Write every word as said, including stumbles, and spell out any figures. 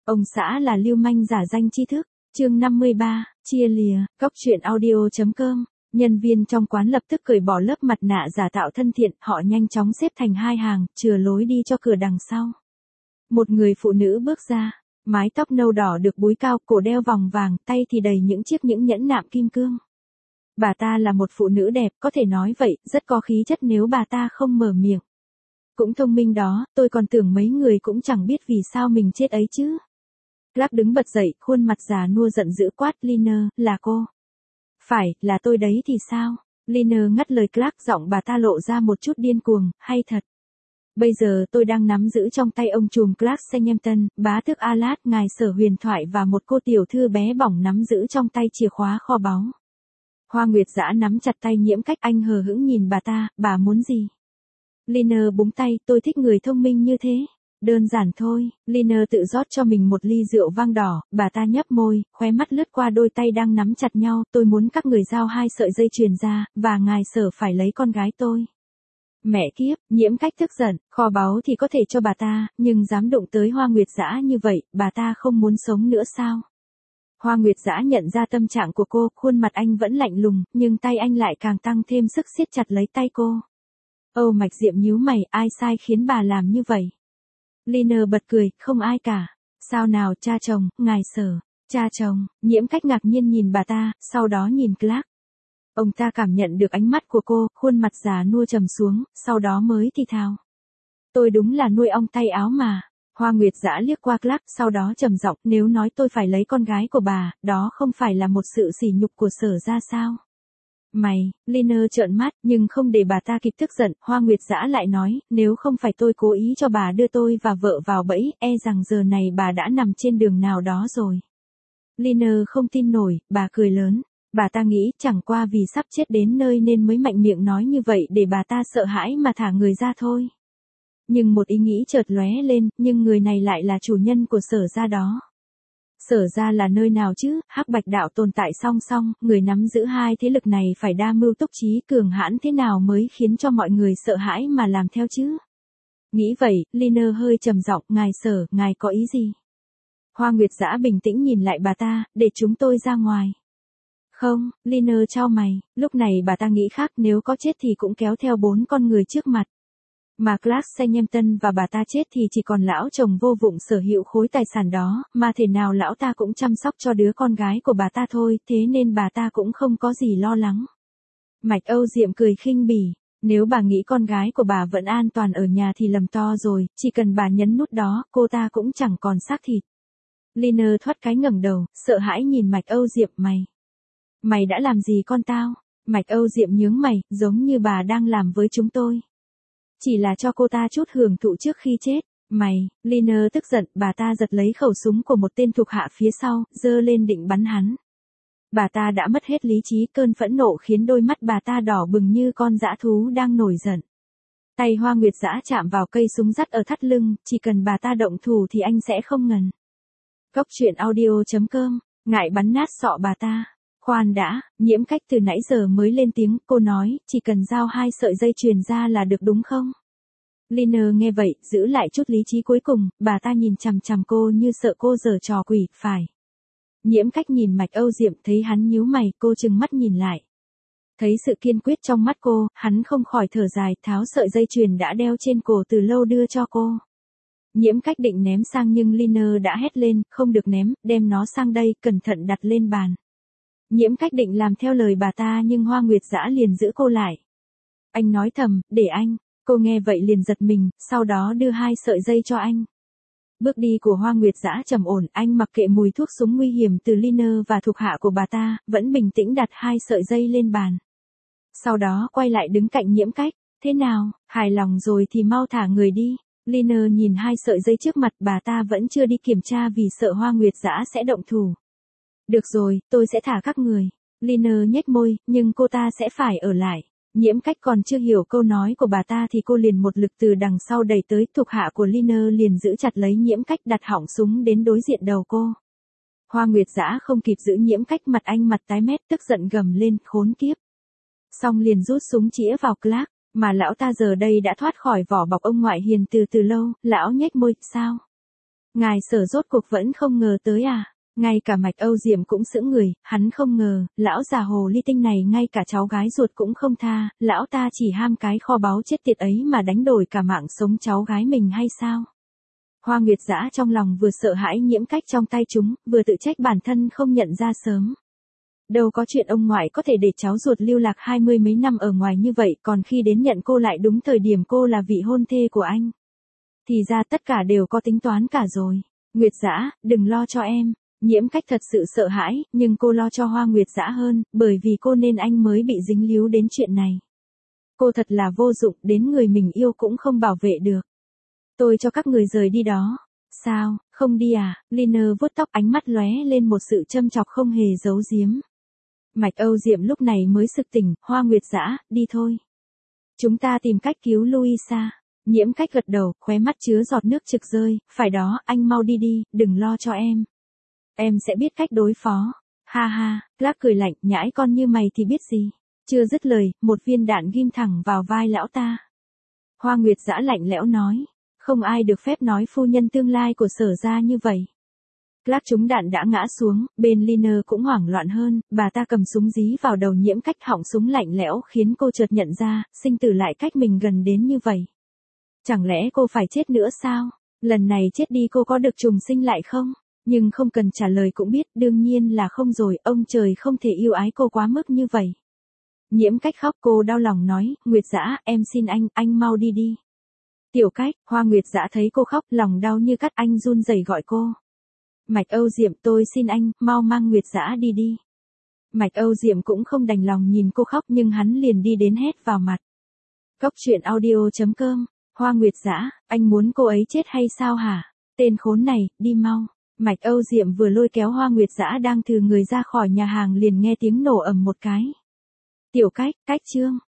Ông xã là lưu manh giả danh tri thức. Chương năm mươi ba, chia lìa, góc truyện audio chấm com. Nhân viên trong quán lập tức cởi bỏ lớp mặt nạ giả tạo thân thiện, họ nhanh chóng xếp thành hai hàng, chừa lối đi cho cửa đằng sau. Một người phụ nữ bước ra, mái tóc nâu đỏ được búi cao, cổ đeo vòng vàng, tay thì đầy những chiếc những nhẫn nạm kim cương. Bà ta là một phụ nữ đẹp, có thể nói vậy, rất có khí chất nếu bà ta không mở miệng. Cũng thông minh đó, tôi còn tưởng mấy người cũng chẳng biết vì sao mình chết ấy chứ. Clark đứng bật dậy, khuôn mặt già nua giận dữ quát, Liner, là cô. Phải, là tôi đấy thì sao? Liner ngắt lời Clark, giọng bà ta lộ ra một chút điên cuồng, hay thật. Bây giờ tôi đang nắm giữ trong tay ông trùm Clark Senghampton, bá tước Alat, ngài Sở huyền thoại và một cô tiểu thư bé bỏng nắm giữ trong tay chìa khóa kho báu. Hoa Nguyệt Dã nắm chặt tay Nhiễm Cách, anh hờ hững nhìn bà ta, bà muốn gì? Liner búng tay, tôi thích người thông minh như thế. Đơn giản thôi, Liner tự rót cho mình một ly rượu vang đỏ, bà ta nhấp môi, khóe mắt lướt qua đôi tay đang nắm chặt nhau, tôi muốn các người giao hai sợi dây chuyền ra, và ngài Sở phải lấy con gái tôi. Mẹ kiếp, Nhiễm Cách tức giận, kho báu thì có thể cho bà ta, nhưng dám đụng tới Hoa Nguyệt Dã như vậy, bà ta không muốn sống nữa sao? Hoa Nguyệt Dã nhận ra tâm trạng của cô, khuôn mặt anh vẫn lạnh lùng, nhưng tay anh lại càng tăng thêm sức siết chặt lấy tay cô. Âu Mạch Diệm nhíu mày, ai sai khiến bà làm như vậy? Liner bật cười, không ai cả. Sao nào cha chồng, ngài Sở, cha chồng, Nhiễm Cách ngạc nhiên nhìn bà ta, sau đó nhìn Clark. Ông ta cảm nhận được ánh mắt của cô, khuôn mặt già nua trầm xuống, sau đó mới thì thào. Tôi đúng là nuôi ong tay áo mà. Hoa Nguyệt Dã liếc qua Clark, sau đó trầm giọng, nếu nói tôi phải lấy con gái của bà, đó không phải là một sự sỉ nhục của Sở ra sao? Mày, Liner trợn mắt, nhưng không để bà ta kịp tức giận, Hoa Nguyệt Dã lại nói, nếu không phải tôi cố ý cho bà đưa tôi và vợ vào bẫy, e rằng giờ này bà đã nằm trên đường nào đó rồi. Liner không tin nổi, bà cười lớn. Bà ta nghĩ chẳng qua vì sắp chết đến nơi nên mới mạnh miệng nói như vậy để bà ta sợ hãi mà thả người ra thôi. Nhưng một ý nghĩ chợt lóe lên, nhưng người này lại là chủ nhân của Sở gia đó. Sở gia là nơi nào chứ? Hắc Bạch đạo tồn tại song song, người nắm giữ hai thế lực này phải đa mưu túc trí cường hãn thế nào mới khiến cho mọi người sợ hãi mà làm theo chứ? Nghĩ vậy, Liner hơi trầm giọng, ngài Sở, ngài có ý gì? Hoa Nguyệt Dã bình tĩnh nhìn lại bà ta, để chúng tôi ra ngoài. Không, Liner chau mày, lúc này bà ta nghĩ khác, nếu có chết thì cũng kéo theo bốn con người trước mặt. Mà Clark Senghampton và bà ta chết thì chỉ còn lão chồng vô vụng sở hữu khối tài sản đó, mà thể nào lão ta cũng chăm sóc cho đứa con gái của bà ta thôi, thế nên bà ta cũng không có gì lo lắng. Mạch Âu Diệm cười khinh bỉ, nếu bà nghĩ con gái của bà vẫn an toàn ở nhà thì lầm to rồi, chỉ cần bà nhấn nút đó, cô ta cũng chẳng còn xác thịt. Liner thoát cái ngẩng đầu, sợ hãi nhìn Mạch Âu Diệm, mày. Mày đã làm gì con tao? Mạch Âu Diệm nhướng mày, giống như bà đang làm với chúng tôi. Chỉ là cho cô ta chút hưởng thụ trước khi chết. Mày, Liner tức giận, bà ta giật lấy khẩu súng của một tên thuộc hạ phía sau, giơ lên định bắn hắn. Bà ta đã mất hết lý trí, cơn phẫn nộ khiến đôi mắt bà ta đỏ bừng như con dã thú đang nổi giận. Tay Hoa Nguyệt Dã chạm vào cây súng dắt ở thắt lưng, chỉ cần bà ta động thủ thì anh sẽ không ngần. Góc truyện audio chấm com, ngại bắn nát sọ bà ta. Khoan đã, Nhiễm Cách từ nãy giờ mới lên tiếng, cô nói, chỉ cần giao hai sợi dây chuyền ra là được đúng không? Liner nghe vậy, giữ lại chút lý trí cuối cùng, bà ta nhìn chằm chằm cô như sợ cô giở trò quỷ, phải. Nhiễm Cách nhìn Mạch Âu Diệm, thấy hắn nhíu mày, cô trừng mắt nhìn lại. Thấy sự kiên quyết trong mắt cô, hắn không khỏi thở dài, tháo sợi dây chuyền đã đeo trên cổ từ lâu đưa cho cô. Nhiễm Cách định ném sang nhưng Liner đã hét lên, không được ném, đem nó sang đây, cẩn thận đặt lên bàn. Nhiễm Cách định làm theo lời bà ta nhưng Hoa Nguyệt Dã liền giữ cô lại. Anh nói thầm, để anh. Cô nghe vậy liền giật mình, sau đó đưa hai sợi dây cho anh. Bước đi của Hoa Nguyệt Dã trầm ổn, anh mặc kệ mùi thuốc súng nguy hiểm từ Liner và thuộc hạ của bà ta, vẫn bình tĩnh đặt hai sợi dây lên bàn. Sau đó quay lại đứng cạnh Nhiễm Cách. Thế nào, hài lòng rồi thì mau thả người đi. Liner nhìn hai sợi dây trước mặt, bà ta vẫn chưa đi kiểm tra vì sợ Hoa Nguyệt Dã sẽ động thủ. Được rồi, tôi sẽ thả các người. Liner nhếch môi, nhưng cô ta sẽ phải ở lại. Nhiễm Cách còn chưa hiểu câu nói của bà ta thì cô liền một lực từ đằng sau đẩy tới, thuộc hạ của Liner liền giữ chặt lấy Nhiễm Cách, đặt họng súng đến đối diện đầu cô. Hoa Nguyệt Dã không kịp giữ Nhiễm Cách, mặt anh mặt tái mét, tức giận gầm lên, khốn kiếp. Xong liền rút súng chĩa vào Clark, mà lão ta giờ đây đã thoát khỏi vỏ bọc ông ngoại hiền từ từ lâu, lão nhếch môi, sao? Ngài Sở rốt cuộc vẫn không ngờ tới à? Ngay cả Mạch Âu Diệm cũng sững người, hắn không ngờ, lão già hồ ly tinh này ngay cả cháu gái ruột cũng không tha, lão ta chỉ ham cái kho báu chết tiệt ấy mà đánh đổi cả mạng sống cháu gái mình hay sao? Hoa Nguyệt Dã trong lòng vừa sợ hãi Nhiễm Cách trong tay chúng, vừa tự trách bản thân không nhận ra sớm. Đâu có chuyện ông ngoại có thể để cháu ruột lưu lạc hai mươi mấy năm ở ngoài như vậy, còn khi đến nhận cô lại đúng thời điểm cô là vị hôn thê của anh. Thì ra tất cả đều có tính toán cả rồi. Nguyệt Dã, đừng lo cho em. Nhiễm Cách thật sự sợ hãi, nhưng cô lo cho Hoa Nguyệt Dã hơn, bởi vì cô nên anh mới bị dính líu đến chuyện này. Cô thật là vô dụng, đến người mình yêu cũng không bảo vệ được. Tôi cho các người rời đi đó. Sao, không đi à? Liner vuốt tóc, ánh mắt lóe lên một sự châm chọc không hề giấu giếm. Mạch Âu Diệm lúc này mới sực tỉnh, Hoa Nguyệt Dã, đi thôi. Chúng ta tìm cách cứu Louisa. Nhiễm Cách gật đầu, khóe mắt chứa giọt nước trực rơi, phải đó, anh mau đi đi, đừng lo cho em. Em sẽ biết cách đối phó. Ha ha, Clark cười lạnh, nhãi con như mày thì biết gì. Chưa dứt lời, một viên đạn ghim thẳng vào vai lão ta. Hoa Nguyệt Dã lạnh lẽo nói, không ai được phép nói phu nhân tương lai của Sở gia như vậy. Clark trúng đạn đã ngã xuống, bên Liner cũng hoảng loạn hơn, bà ta cầm súng dí vào đầu Nhiễm Cách, họng súng lạnh lẽo khiến cô chợt nhận ra, sinh tử lại cách mình gần đến như vậy. Chẳng lẽ cô phải chết nữa sao? Lần này chết đi cô có được trùng sinh lại không? Nhưng không cần trả lời cũng biết, đương nhiên là không rồi, ông trời không thể yêu ái cô quá mức như vậy. Nhiễm Cách khóc, cô đau lòng nói, Nguyệt Dã, em xin anh, anh mau đi đi. Tiểu Cách, Hoa Nguyệt Dã thấy cô khóc, lòng đau như cắt, anh run rẩy gọi cô. Mạch Âu Diệm, tôi xin anh, mau mang Nguyệt Dã đi đi. Mạch Âu Diệm cũng không đành lòng nhìn cô khóc nhưng hắn liền đi đến hét vào mặt. Cốc truyện audio chấm com, Hoa Nguyệt Dã, anh muốn cô ấy chết hay sao hả? Tên khốn này, đi mau. Mạch Âu Diệm vừa lôi kéo Hoa Nguyệt Dã đang từ người ra khỏi nhà hàng liền nghe tiếng nổ ầm một cái. Tiểu Cách, Cách Trương,